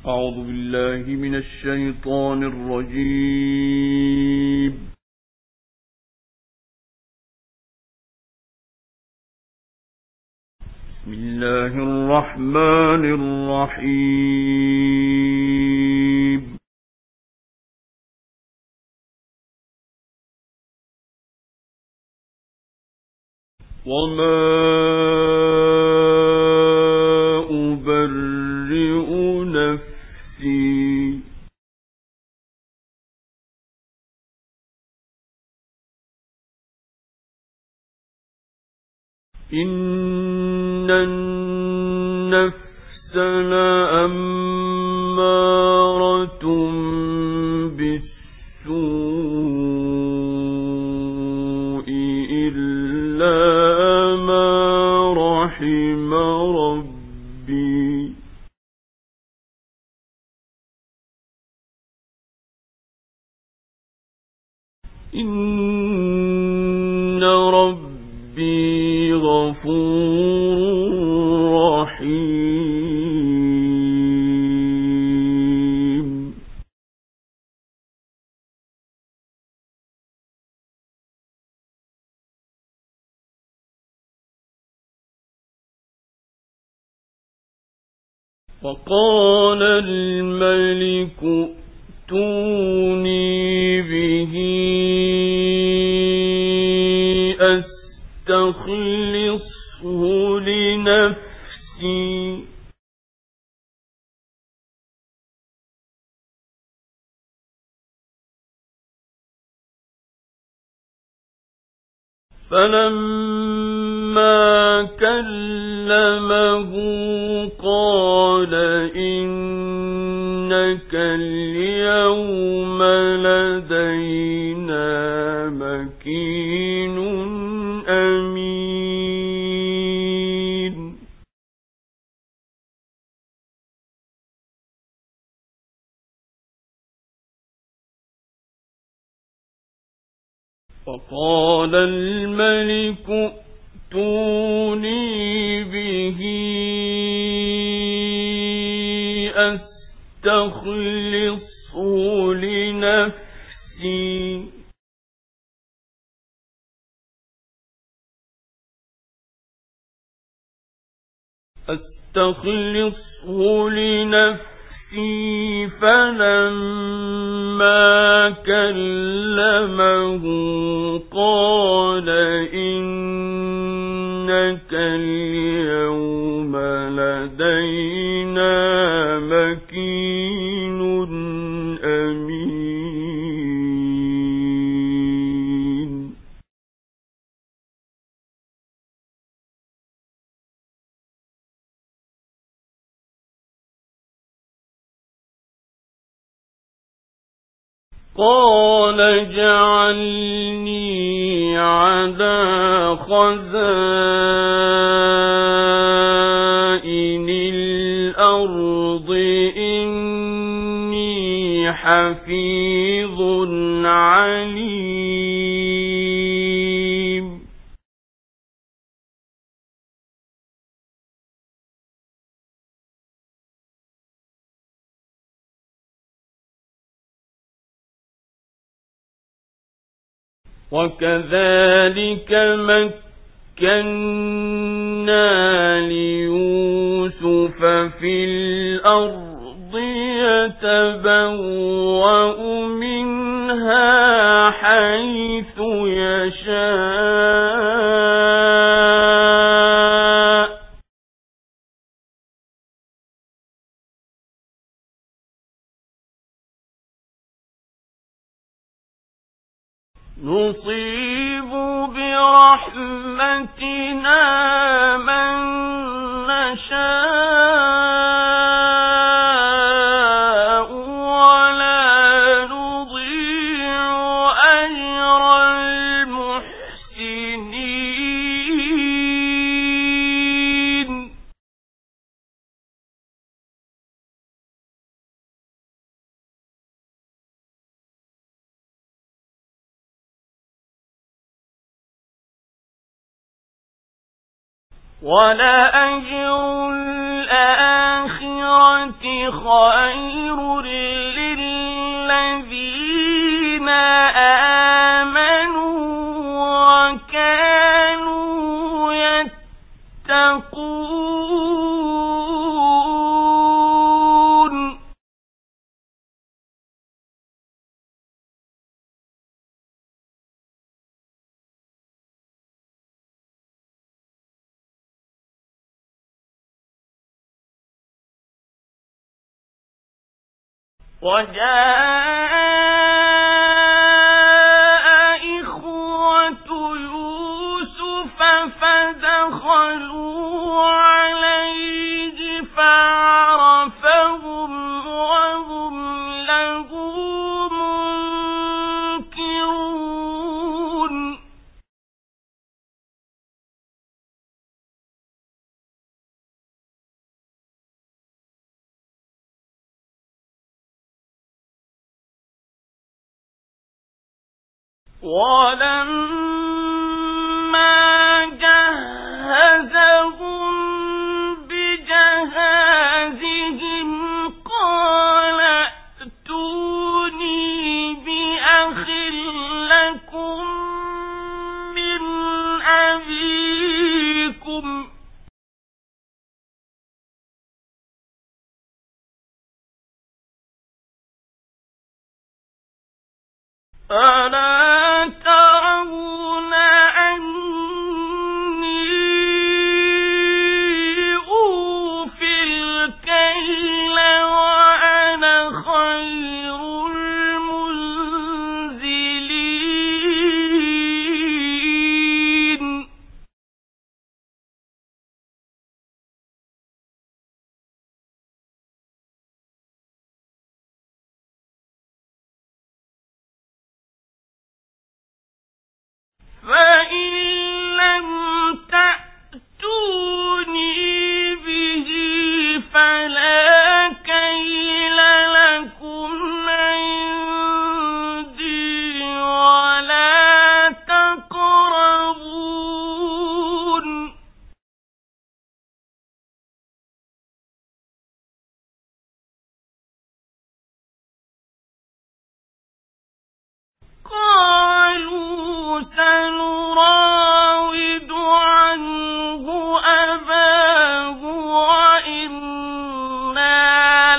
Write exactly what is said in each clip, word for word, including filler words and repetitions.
أعوذ بالله من الشيطان الرجيم. بسم الله الرحمن الرحيم. وما أبرئ نفسي إن النفس لأمارة بالسوء إلا ما رحم ربي إن ربي غفور رحيم. وقال الملك ائتوني به أستخلصه لنفسي فلما كلمه قال إنك اليوم لدينا مكين أمين. وقال الملك ائتوني به أستخلصه لنفسي أستخلصه لنفسي فلما كلمه قال إنك اليوم لدينا مكين أمين. قال اجعلني على خزائن الأرض إني حفيظ عليم. وكذلك مكنا ليوسف في الأرض يتبوأ منها حيث يشاء نصيب برحمتنا من نشاء ولا نضيع أجر المحسنين. ولأجر الآخرة خير للذين آمنوا وكانوا يتقون. وجاء إخوة يوسف فدخلوا عليه فعرفهم وهم له منكرون. ولما جهزهم بجهازهم قال ائتوني بأخ لكم من أبيكم. ألا ترون أني أوفي الكيل وأنا خير المنزلين. فإن لم تأتوني به فلا كيل لكم عندي ولا تقربون. قالوا سنراود عنه أباه وإنا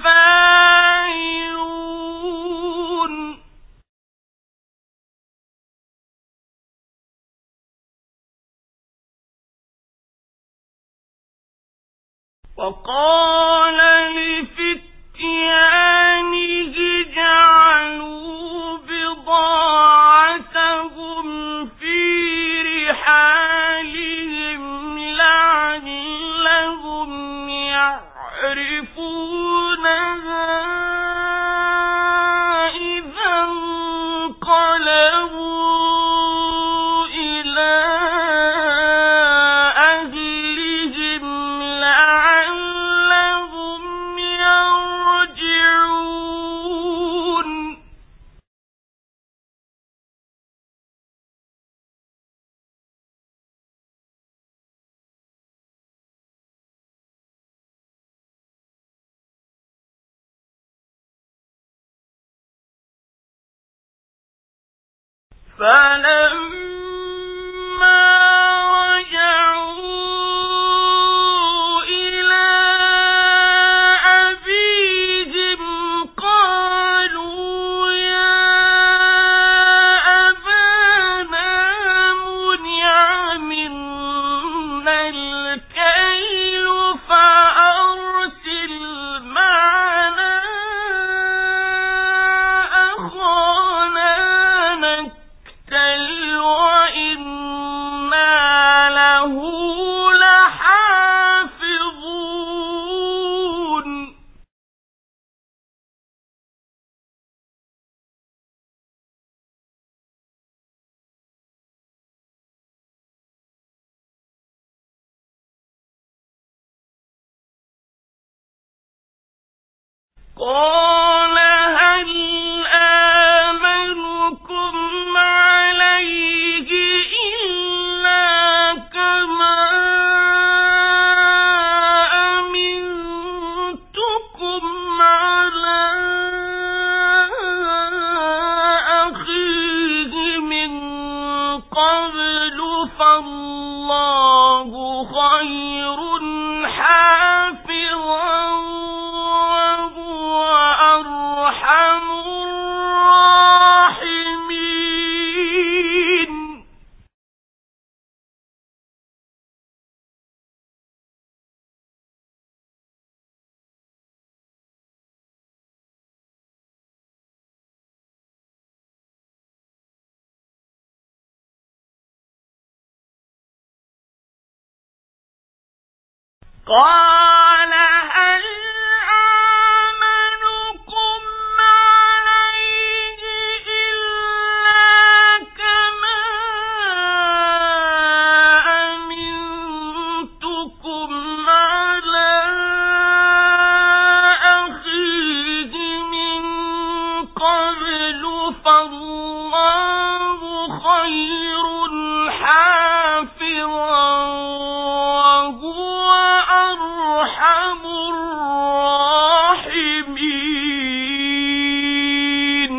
لفاعلون. وقال لفتيانه جعلوا بضاعتهم في رحالهم لعلهم يعرفونها إذا انقلبوا إلى أهلهم لعلهم يرجعون. فلما رجعوا إلى أبيهم قالوا يا أبانا منع منا الكيل فأرسل معنا أخانا نكتل وإنا له لحافظون. قال هل آمنكم عليه إلا كما أمنتكم قال هل آمنكم عليه إلا كما أمنتكم على أخيه من قبل فالله خير حافظا وهو أرحم الراحمين.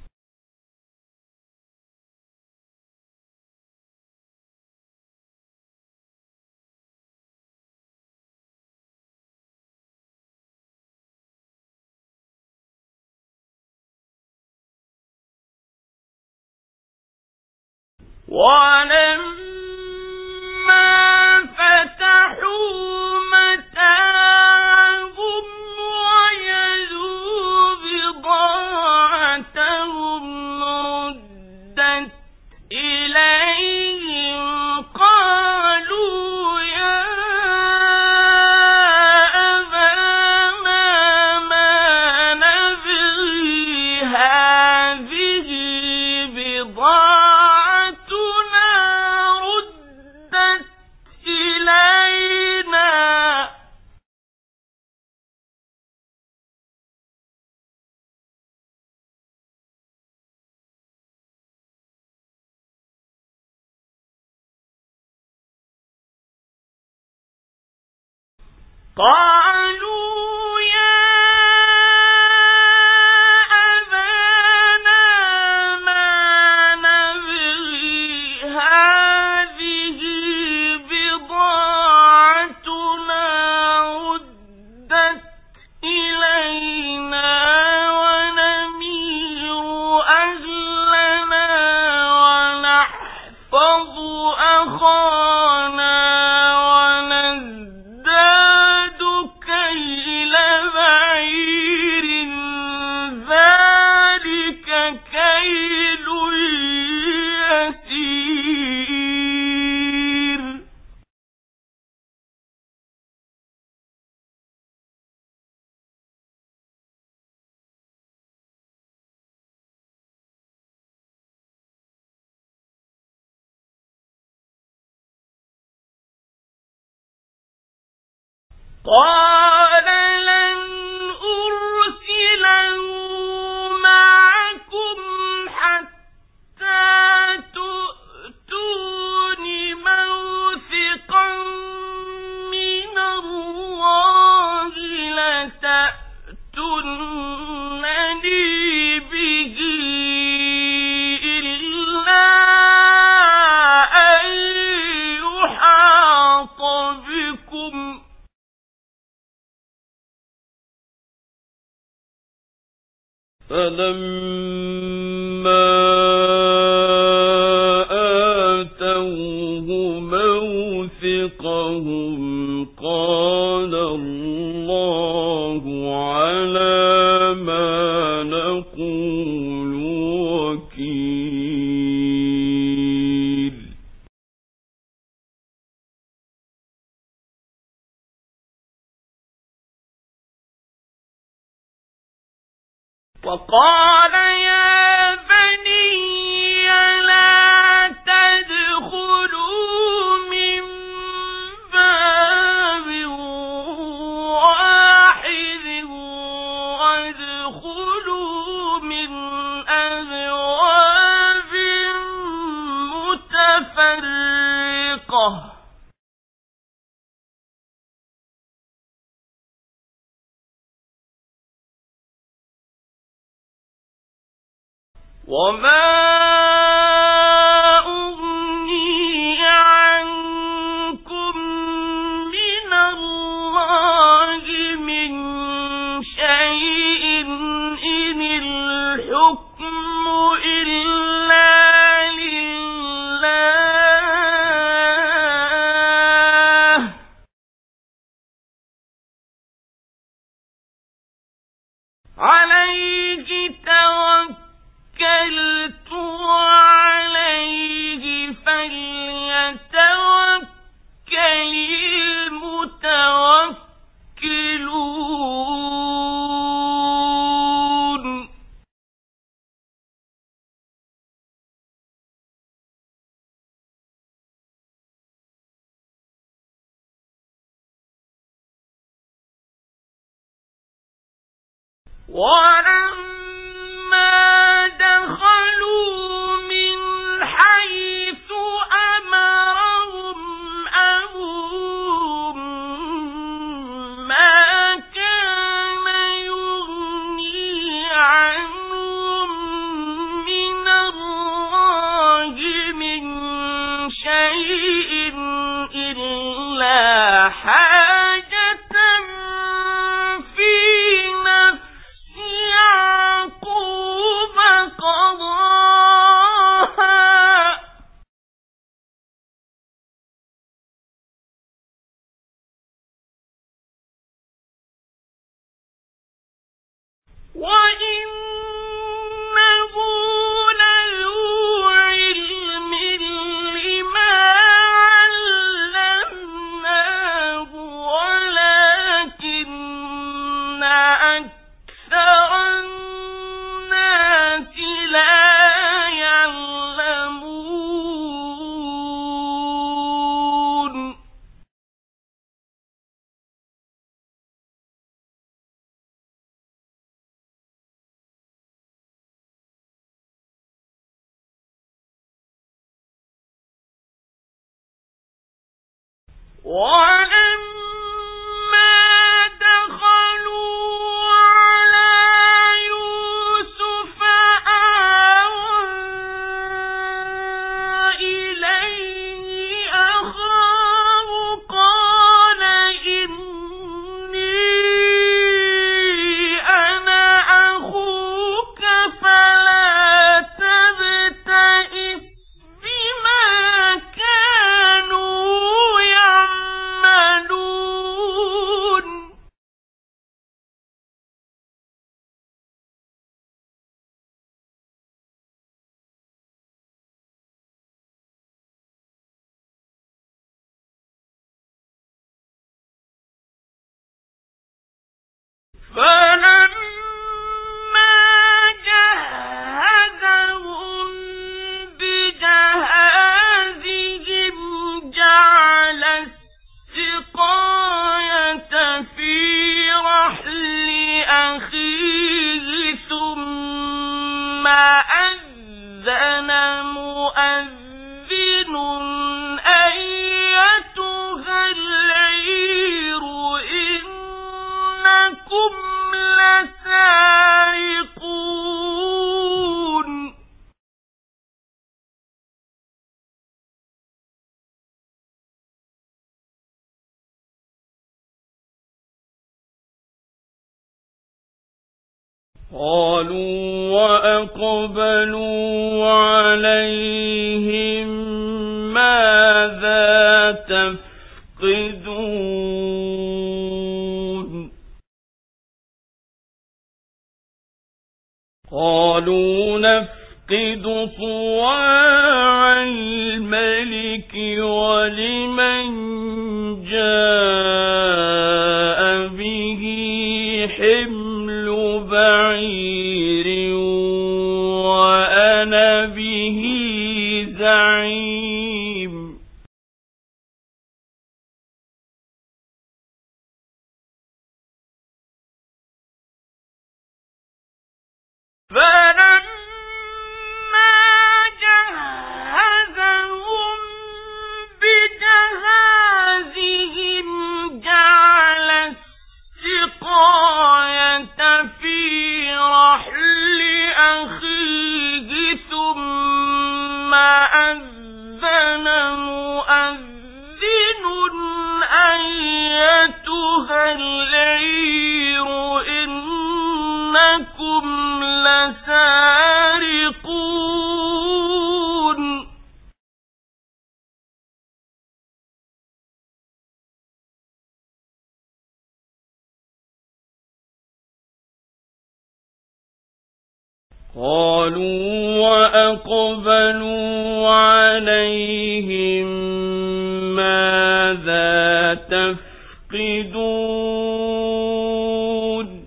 ولما فتحوا متاعهم وجدوا بضاعتهم ردت إليهم قالوا يا أبانا ما نبغي هذه بضاعتنا ردت إلينا قالوا يا أبانا ما نبغي هذه بضاعتنا ردت إلينا ونمير أهلنا ونحفظ أخانا ونزداد كيل بعير ذلك كيل يسير. قال لن أرسله معكم حتى تؤتون موثقا من الله لتأتونني به إلا أن يحاط بكم فلما آتوه موثقهم قال الله على ما نقول وكيل. وقال يا بني لا تدخلوا من باب واحد وادخلوا من أبواب متفرقة وما أغني عنكم من الله من شيء إن الحكم إلا لله عليه توكلت وعليه فليتوكل المتوكلون. ولما دخلوا من حيث أمرهم أبوهم ما كان يغني عنهم من الله من شيء إلا حاجة في نفس يعقوب قضاها وإنه لذو علم لما علمناه ولكن أكثر الناس لا يعلمون ولما دخلوا على يوسف آوى إليه أخاه قال إني أنا أخوك فلا تبتئس بما كانوا يعملون فلما جهزهم بجهازهم جعل السقاية في رحل أخيه ثم أذن مؤذن أيتها العير إنكم لسارقون قالوا وأقبلوا عليهم ماذا تفقدون قالوا نفقد صواع الملك ولمن جاء به حمل بعير وأنا به زعيم فلما جهزهم بجهازهم جعل السقاية في رحل أخيه ثم أذن مؤذن أيتها العير إنكم لسارقون قالوا وأقبلوا عليهم ماذا تفقدون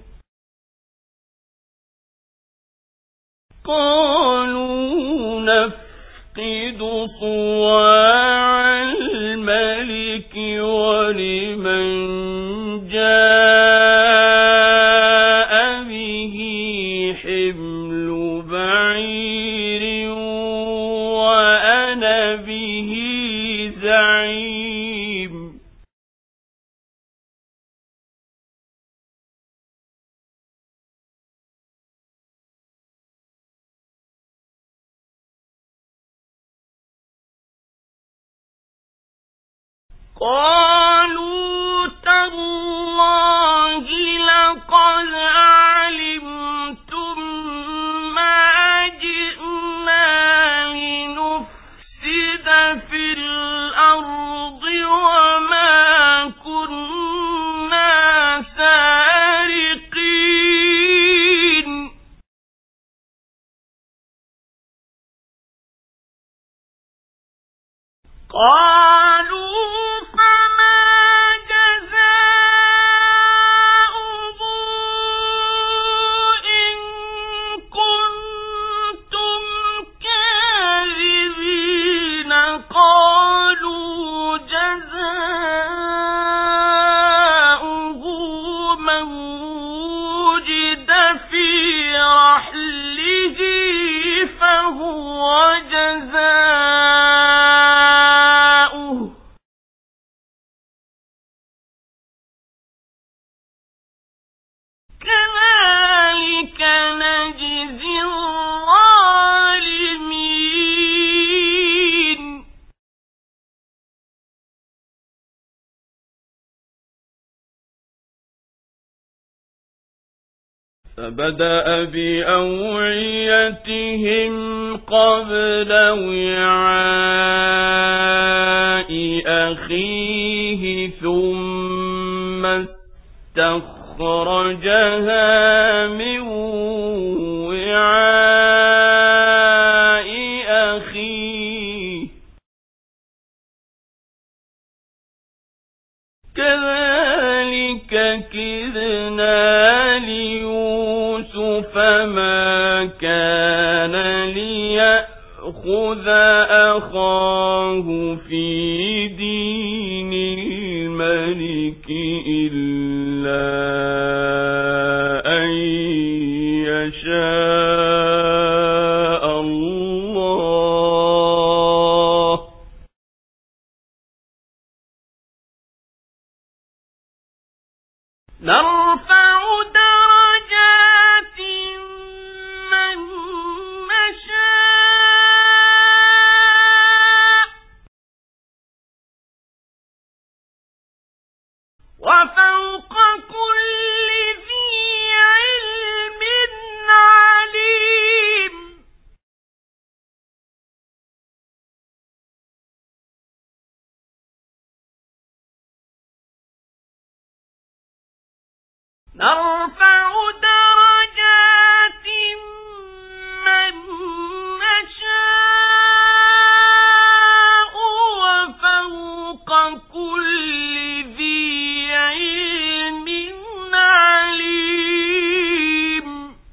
قالوا نفقد صواع الملك ولمن جاء به حمل بعير وأنا به زعيم قالوا تالله لقد علمتم ما جئنا لنفسد في الأرض وما كنا سارقين قالوا فبدأ بأوعيتهم قبل وعاء أخيه ثم استخرجها من وعاء أخيه كذلك كدنا ليوسف ما كان ليأخذ أخاه في دين الملك إلا أن يشاء الله نرفع درجات من نشاء وفوق كل ذي علم عليم نرفع درجات من نشاء وفوق كل ذي علم عليم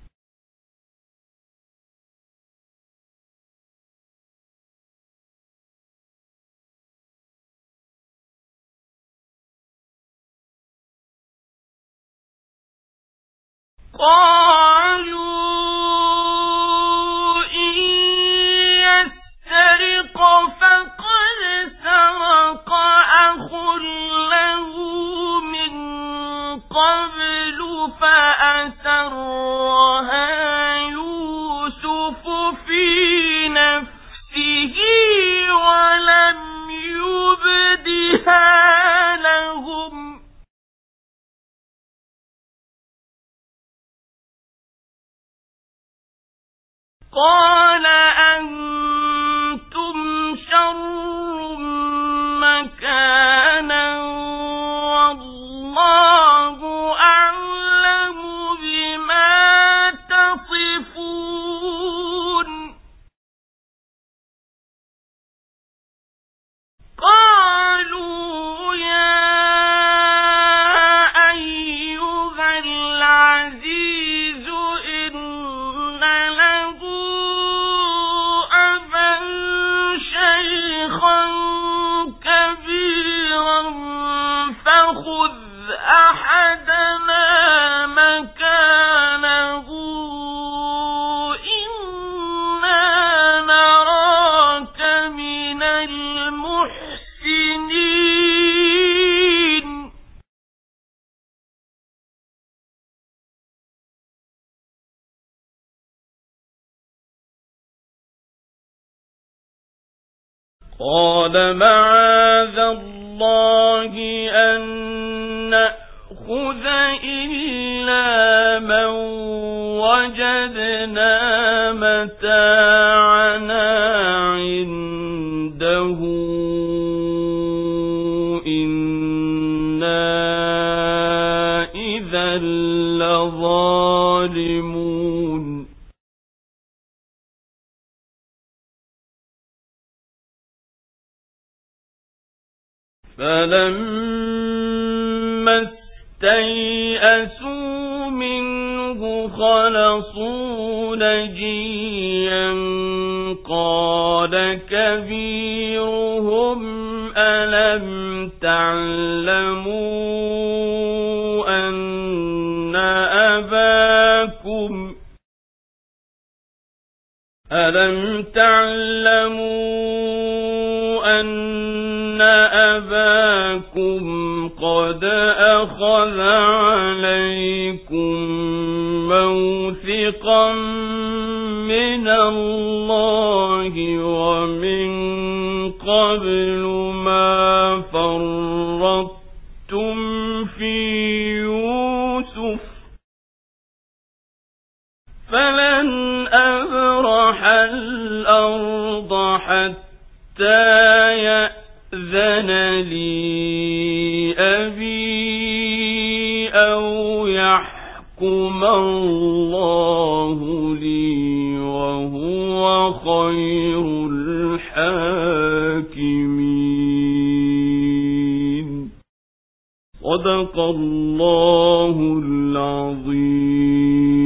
قالوا إن يسرق فقد سرق أخ له من قبل فأسرها يوسف في نفسه ولم يبدها لهم قال أنتم شر مكانا والله أعلم بما تصفون قالوا يا أيها العزيز إن له قال معاذ الله أن نأخذ إلا من وجدنا متاعنا عنده إنا إذا لظالمون فلما استيئسوا منه خلصوا نجيا قال كبيرهم ألم تعلموا أن أباكم ألم تعلموا أن أباكم قد أخذ عليكم موثقا من الله ومن قبل ما فرطتم في يوسف فلن أبرح الأرض حتى يأذن لي أبي أو يحكم الله لي وهو خير الحاكمين. صدق الله العظيم.